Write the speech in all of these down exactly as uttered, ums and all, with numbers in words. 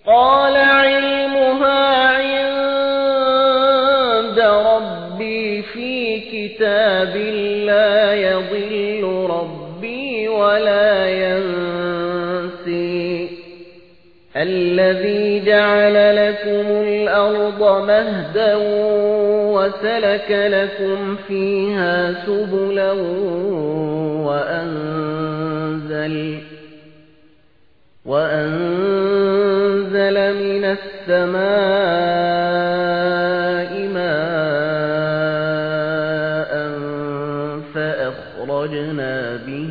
قال علمها عند ربي في كتاب لا يضل ربي ولا ينسي الذي جعل لكم الأرض مهدا وسلك لكم فيها سبلا وأنزل وأنزل من السماء ماء فأخرجنا به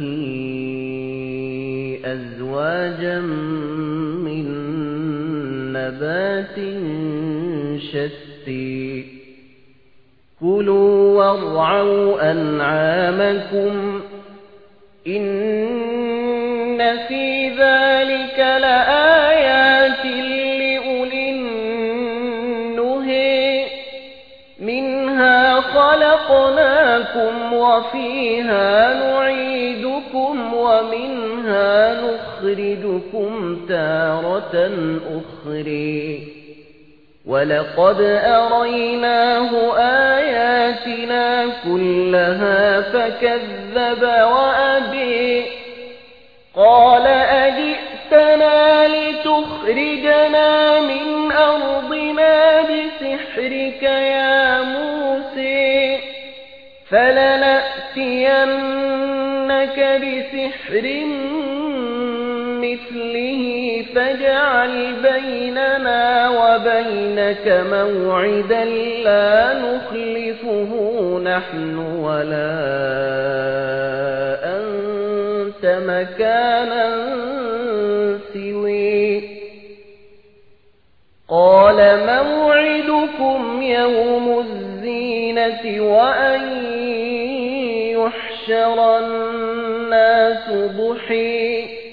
أزواجا من نبات شتى كلوا وارعوا أنعامكم إن في ذلك لآيات لأولي النهي منها خلقناكم وفيها نعيدكم ومنها نخرجكم تارة أخرى ولقد أريناه آياتنا كلها فكذب وأبى قال أجئتنا لتخرجنا من أرضنا بسحرك يا موسى فلنأتينك بسحر مثله فاجعل بيننا وبينك موعدا لا نخلفه نحن ولا أنت مكانا سوي قال موعدكم يوم الزينة وأن يحشر الناس ضحى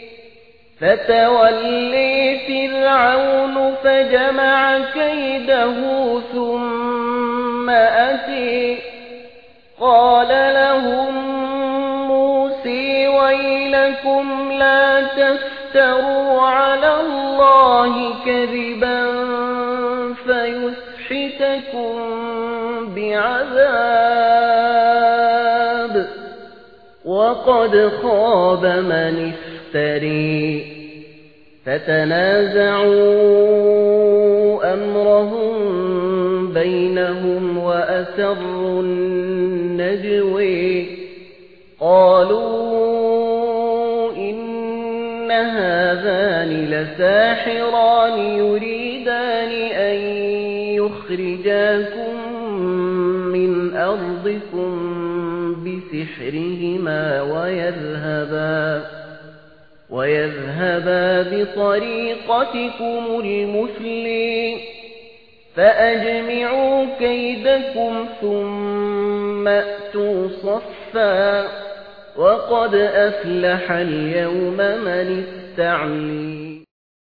فتولي فرعون فجمع كيده ثم أتي قال لهم موسى ويلكم لا تفتروا على الله كذبا فيسحتكم بعذاب وقد خاب من افتري فتنازعوا أمرهم بينهم وأسروا النجوى قالوا إن هذان لساحران يريدان أن يخرجاكم من أرضكم بسحرهما ويذهبا ويذهبا بطريقتكم المثلى فأجمعوا كيدكم ثم أتوا صفا وقد أفلح اليوم من استعلي